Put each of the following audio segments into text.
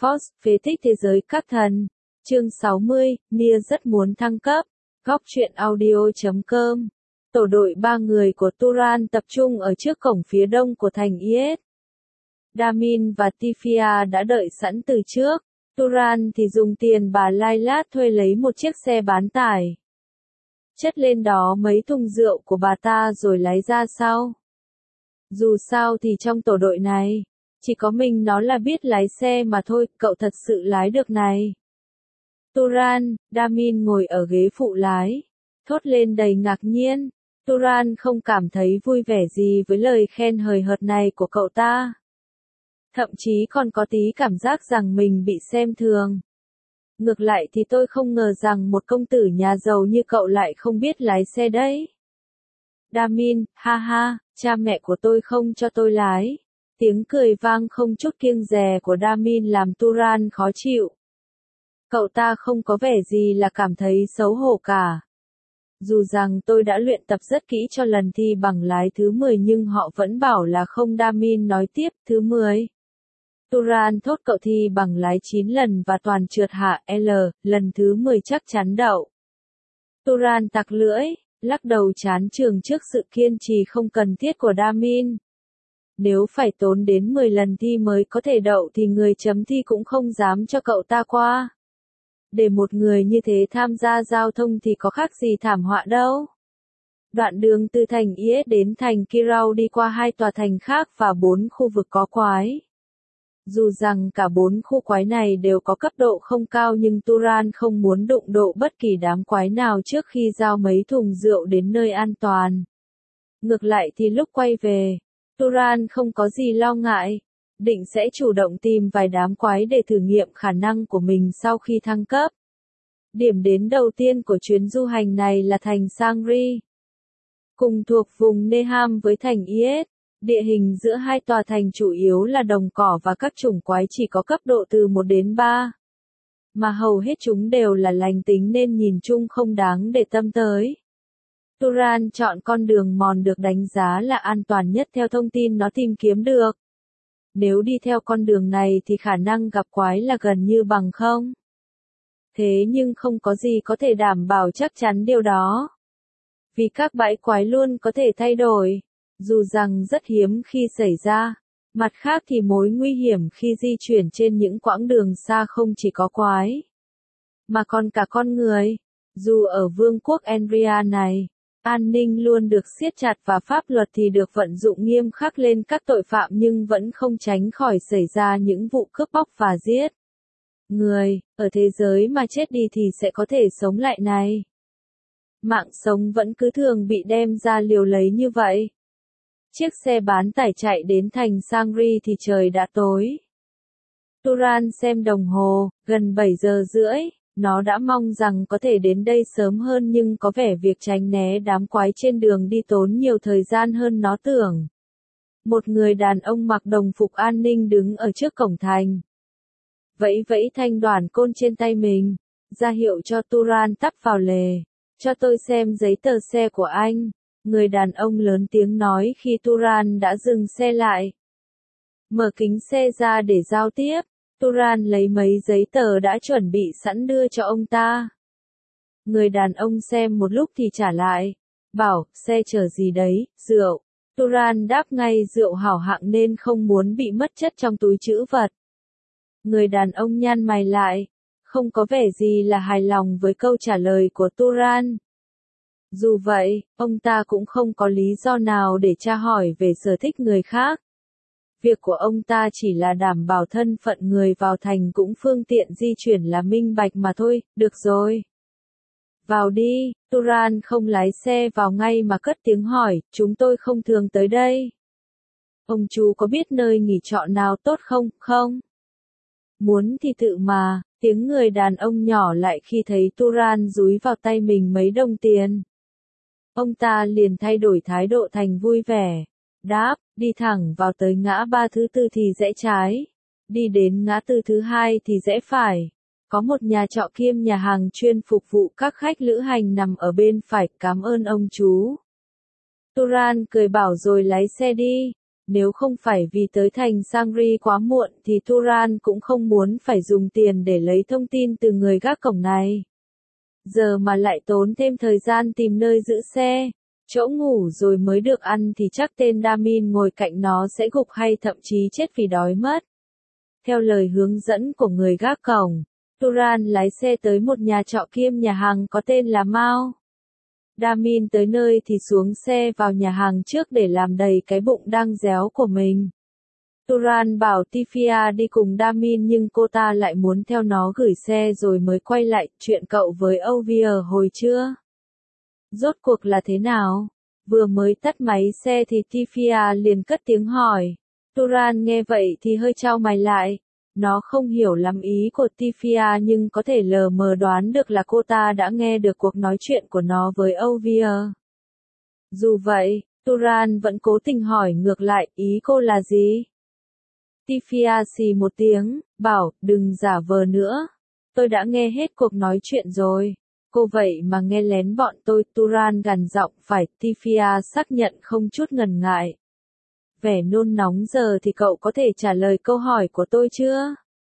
Force, phế tích thế giới các thần. Chương 60, Mia rất muốn thăng cấp. Góc truyện audio.com. Tổ đội 3 người của Turan tập trung ở trước cổng phía đông của thành Is. Damin và Tifia đã đợi sẵn từ trước. Turan thì dùng tiền bà Lailat thuê lấy một chiếc xe bán tải. Chất lên đó mấy thùng rượu của bà ta rồi lái ra sau. Dù sao thì trong tổ đội này, chỉ có mình nó là biết lái xe mà thôi, cậu thật sự lái được này. Turan, Damin ngồi ở ghế phụ lái, thốt lên đầy ngạc nhiên. Turan không cảm thấy vui vẻ gì với lời khen hời hợt này của cậu ta. Thậm chí còn có tí cảm giác rằng mình bị xem thường. Ngược lại thì tôi không ngờ rằng một công tử nhà giàu như cậu lại không biết lái xe đấy. Damin, ha ha, cha mẹ của tôi không cho tôi lái. Tiếng cười vang không chút kiêng dè của Damin làm Turan khó chịu. Cậu ta không có vẻ gì là cảm thấy xấu hổ cả. Dù rằng tôi đã luyện tập rất kỹ cho lần thi bằng lái thứ 10 nhưng họ vẫn bảo là không. Damin nói tiếp, thứ 10. Turan thốt cậu thi bằng lái 9 lần và toàn trượt hạ L, lần thứ 10 chắc chắn đậu. Turan tặc lưỡi, lắc đầu chán chường trước sự kiên trì không cần thiết của Damin. Nếu phải tốn đến 10 lần thi mới có thể đậu thì người chấm thi cũng không dám cho cậu ta qua. Để một người như thế tham gia giao thông thì có khác gì thảm họa đâu. Đoạn đường từ thành Is đến thành Kirau đi qua 2 tòa thành khác và 4 khu vực có quái. Dù rằng cả 4 khu quái này đều có cấp độ không cao nhưng Turan không muốn đụng độ bất kỳ đám quái nào trước khi giao mấy thùng rượu đến nơi an toàn. Ngược lại thì lúc quay về, Turan không có gì lo ngại, định sẽ chủ động tìm vài đám quái để thử nghiệm khả năng của mình sau khi thăng cấp. Điểm đến đầu tiên của chuyến du hành này là thành Sangri. Cùng thuộc vùng Neham với thành Is, địa hình giữa hai tòa thành chủ yếu là đồng cỏ và các chủng quái chỉ có cấp độ từ 1 đến 3. Mà hầu hết chúng đều là lành tính nên nhìn chung không đáng để tâm tới. Turan chọn con đường mòn được đánh giá là an toàn nhất theo thông tin nó tìm kiếm được. Nếu đi theo con đường này thì khả năng gặp quái là gần như bằng không. Thế nhưng không có gì có thể đảm bảo chắc chắn điều đó. Vì các bãi quái luôn có thể thay đổi, dù rằng rất hiếm khi xảy ra. Mặt khác thì mối nguy hiểm khi di chuyển trên những quãng đường xa không chỉ có quái, mà còn cả con người. Dù ở vương quốc Enria này, an ninh luôn được siết chặt và pháp luật thì được vận dụng nghiêm khắc lên các tội phạm nhưng vẫn không tránh khỏi xảy ra những vụ cướp bóc và giết người. Ở thế giới mà chết đi thì sẽ có thể sống lại này. Mạng sống vẫn cứ thường bị đem ra liều lấy như vậy. Chiếc xe bán tải chạy đến thành Sangri thì trời đã tối. Turan xem đồng hồ, gần 7 giờ rưỡi. Nó đã mong rằng có thể đến đây sớm hơn nhưng có vẻ việc tránh né đám quái trên đường đi tốn nhiều thời gian hơn nó tưởng. Một người đàn ông mặc đồng phục an ninh đứng ở trước cổng thành. Vẫy vẫy thanh đoàn côn trên tay mình, ra hiệu cho Turan tấp vào lề. Cho tôi xem giấy tờ xe của anh. Người đàn ông lớn tiếng nói khi Turan đã dừng xe lại. Mở kính xe ra để giao tiếp. Turan lấy mấy giấy tờ đã chuẩn bị sẵn đưa cho ông ta. Người đàn ông xem một lúc thì trả lại. Bảo, xe chở gì đấy, rượu. Turan đáp ngay rượu hảo hạng nên không muốn bị mất chất trong túi trữ vật. Người đàn ông nhăn mày lại. Không có vẻ gì là hài lòng với câu trả lời của Turan. Dù vậy, ông ta cũng không có lý do nào để tra hỏi về sở thích người khác. Việc của ông ta chỉ là đảm bảo thân phận người vào thành cũng phương tiện di chuyển là minh bạch mà thôi, được rồi. Vào đi, Turan không lái xe vào ngay mà cất tiếng hỏi, chúng tôi không thường tới đây. Ông chú có biết nơi nghỉ trọ nào tốt không, không? Muốn thì tự mà, tiếng người đàn ông nhỏ lại khi thấy Turan dúi vào tay mình mấy đồng tiền. Ông ta liền thay đổi thái độ thành vui vẻ. Đáp, đi thẳng vào tới ngã ba thứ 4 thì rẽ trái. Đi đến ngã tư thứ 2 thì rẽ phải. Có một nhà trọ kiêm nhà hàng chuyên phục vụ các khách lữ hành nằm ở bên phải, cảm ơn ông chú. Turan cười bảo rồi lái xe đi. Nếu không phải vì tới thành Sangri quá muộn thì Turan cũng không muốn phải dùng tiền để lấy thông tin từ người gác cổng này. Giờ mà lại tốn thêm thời gian tìm nơi giữ xe, chỗ ngủ rồi mới được ăn thì chắc tên Damin ngồi cạnh nó sẽ gục hay thậm chí chết vì đói mất. Theo lời hướng dẫn của người gác cổng, Turan lái xe tới một nhà trọ kiêm nhà hàng có tên là Mao. Damin tới nơi thì xuống xe vào nhà hàng trước để làm đầy cái bụng đang réo của mình. Turan bảo Tifia đi cùng Damin nhưng cô ta lại muốn theo nó gửi xe rồi mới quay lại. Chuyện cậu với Ovia hồi trưa. Rốt cuộc là thế nào? Vừa mới tắt máy xe thì Tifia liền cất tiếng hỏi. Turan nghe vậy thì hơi chau mày lại. Nó không hiểu lắm ý của Tifia nhưng có thể lờ mờ đoán được là cô ta đã nghe được cuộc nói chuyện của nó với Ovia. Dù vậy, Turan vẫn cố tình hỏi ngược lại ý cô là gì? Tifia xì một tiếng, bảo đừng giả vờ nữa. Tôi đã nghe hết cuộc nói chuyện rồi. Cô vậy mà nghe lén bọn tôi. Turan gằn giọng phải. Tifia xác nhận không chút ngần ngại. Vẻ nôn nóng giờ thì cậu có thể trả lời câu hỏi của tôi chưa?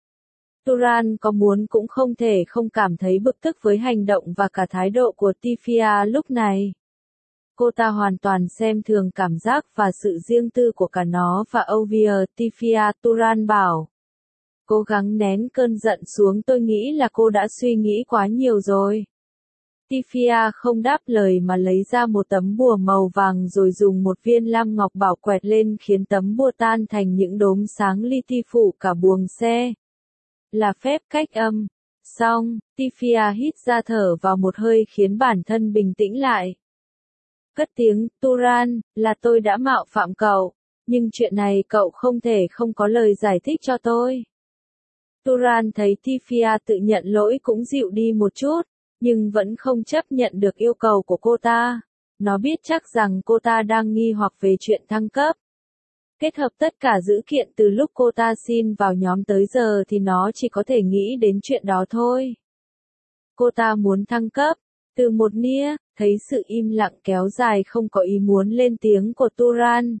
Turan có muốn cũng không thể không cảm thấy bực tức với hành động và cả thái độ của Tifia lúc này. Cô ta hoàn toàn xem thường cảm giác và sự riêng tư của cả nó và Ovia. Tifia, Turan bảo. Cố gắng nén cơn giận xuống, tôi nghĩ là cô đã suy nghĩ quá nhiều rồi. Tifia không đáp lời mà lấy ra một tấm bùa màu vàng rồi dùng một viên lam ngọc bảo quẹt lên khiến tấm bùa tan thành những đốm sáng li ti phủ cả buồng xe. Là phép cách âm. Xong, Tifia hít ra thở vào một hơi khiến bản thân bình tĩnh lại. Cất tiếng, Turan, là tôi đã mạo phạm cậu, nhưng chuyện này cậu không thể không có lời giải thích cho tôi. Turan thấy Tifia tự nhận lỗi cũng dịu đi một chút, nhưng vẫn không chấp nhận được yêu cầu của cô ta. Nó biết chắc rằng cô ta đang nghi hoặc về chuyện thăng cấp. Kết hợp tất cả dữ kiện từ lúc cô ta xin vào nhóm tới giờ thì nó chỉ có thể nghĩ đến chuyện đó thôi. Cô ta muốn thăng cấp. Từ một nia, thấy sự im lặng kéo dài không có ý muốn lên tiếng của Turan.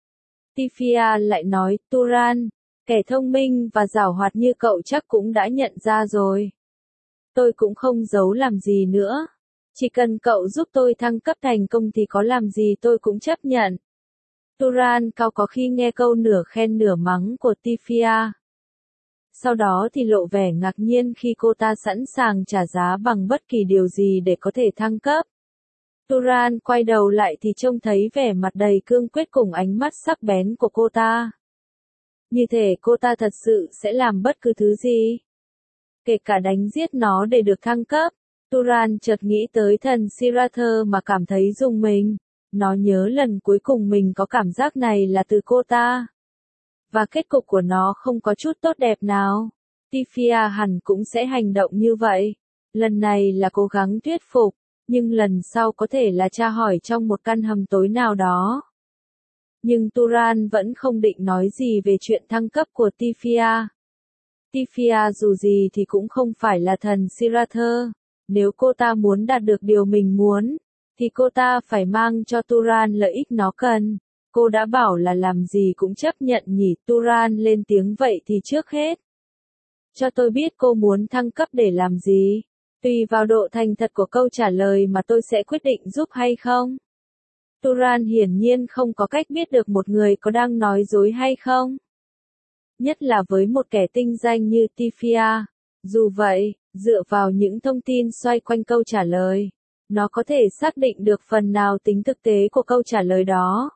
Tifia lại nói, Turan, kẻ thông minh và giàu hoạt như cậu chắc cũng đã nhận ra rồi. Tôi cũng không giấu làm gì nữa. Chỉ cần cậu giúp tôi thăng cấp thành công thì có làm gì tôi cũng chấp nhận. Turan cao có khi nghe câu nửa khen nửa mắng của Tifia. Sau đó thì lộ vẻ ngạc nhiên khi cô ta sẵn sàng trả giá bằng bất kỳ điều gì để có thể thăng cấp. Turan quay đầu lại thì trông thấy vẻ mặt đầy cương quyết cùng ánh mắt sắc bén của cô ta. Như thể cô ta thật sự sẽ làm bất cứ thứ gì. Kể cả đánh giết nó để được thăng cấp. Turan chợt nghĩ tới thần Sirather mà cảm thấy rùng mình. Nó nhớ lần cuối cùng mình có cảm giác này là từ cô ta. Và kết cục của nó không có chút tốt đẹp nào. Tifia hẳn cũng sẽ hành động như vậy. Lần này là cố gắng thuyết phục, nhưng lần sau có thể là tra hỏi trong một căn hầm tối nào đó. Nhưng Turan vẫn không định nói gì về chuyện thăng cấp của Tifia. Tifia dù gì thì cũng không phải là thần Sirather. Nếu cô ta muốn đạt được điều mình muốn, thì cô ta phải mang cho Turan lợi ích nó cần. Cô đã bảo là làm gì cũng chấp nhận nhỉ. Turan lên tiếng vậy thì trước hết. Cho tôi biết cô muốn thăng cấp để làm gì. Tùy vào độ thành thật của câu trả lời mà tôi sẽ quyết định giúp hay không. Turan hiển nhiên không có cách biết được một người có đang nói dối hay không. Nhất là với một kẻ tinh danh như Tifia. Dù vậy, dựa vào những thông tin xoay quanh câu trả lời, nó có thể xác định được phần nào tính thực tế của câu trả lời đó.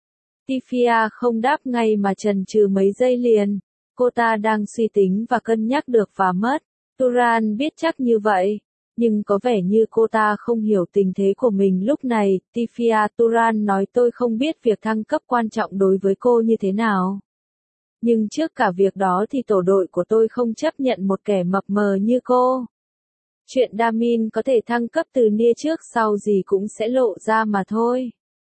Tifia không đáp ngay mà chần chừ mấy giây liền. Cô ta đang suy tính và cân nhắc được và mất. Turan biết chắc như vậy. Nhưng có vẻ như cô ta không hiểu tình thế của mình lúc này. Tifia, Turan nói tôi không biết việc thăng cấp quan trọng đối với cô như thế nào. Nhưng trước cả việc đó thì tổ đội của tôi không chấp nhận một kẻ mập mờ như cô. Chuyện Damin có thể thăng cấp từ nia trước sau gì cũng sẽ lộ ra mà thôi.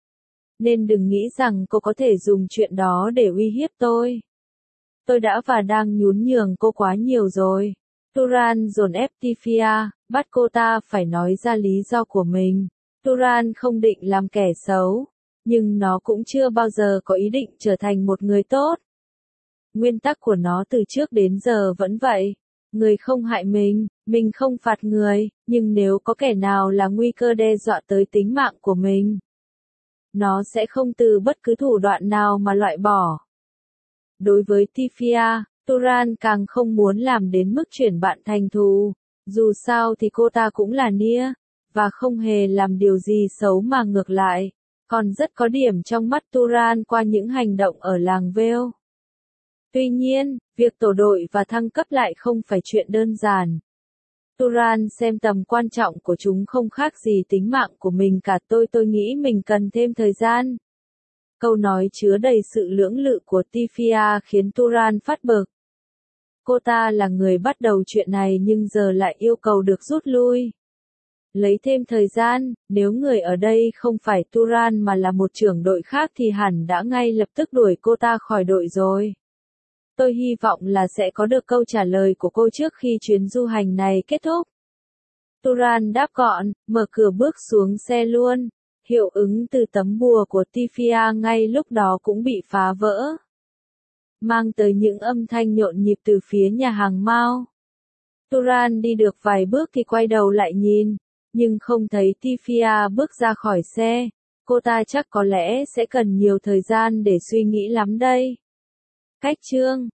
Nên đừng nghĩ rằng cô có thể dùng chuyện đó để uy hiếp tôi. Tôi đã và đang nhún nhường cô quá nhiều rồi. Turan dồn ép Tifia, bắt cô ta phải nói ra lý do của mình. Turan không định làm kẻ xấu. nhưng nó cũng chưa bao giờ có ý định trở thành một người tốt. Nguyên tắc của nó từ trước đến giờ vẫn vậy. Người không hại mình không phạt người, nhưng nếu có kẻ nào là nguy cơ đe dọa tới tính mạng của mình, nó sẽ không từ bất cứ thủ đoạn nào mà loại bỏ. Đối với Tifia, Turan càng không muốn làm đến mức chuyển bạn thành thù. Dù sao thì cô ta cũng là Nia, và không hề làm điều gì xấu mà ngược lại, còn rất có điểm trong mắt Turan qua những hành động ở làng Vale. Tuy nhiên, việc tổ đội và thăng cấp lại không phải chuyện đơn giản. Turan xem tầm quan trọng của chúng không khác gì tính mạng của mình cả. Tôi nghĩ mình cần thêm thời gian. Câu nói chứa đầy sự lưỡng lự của Tifia khiến Turan phát bực. Cô ta là người bắt đầu chuyện này nhưng giờ lại yêu cầu được rút lui. Lấy thêm thời gian, nếu người ở đây không phải Turan mà là một trưởng đội khác thì hẳn đã ngay lập tức đuổi cô ta khỏi đội rồi. Tôi hy vọng là sẽ có được câu trả lời của cô trước khi chuyến du hành này kết thúc. Turan đáp gọn, mở cửa bước xuống xe luôn. Hiệu ứng từ tấm bùa của Tifia ngay lúc đó cũng bị phá vỡ, mang tới những âm thanh nhộn nhịp từ phía nhà hàng Mao. Turan đi được vài bước thì quay đầu lại nhìn, nhưng không thấy Tifia bước ra khỏi xe. Cô ta chắc có lẽ sẽ cần nhiều thời gian để suy nghĩ lắm đây. Cách chương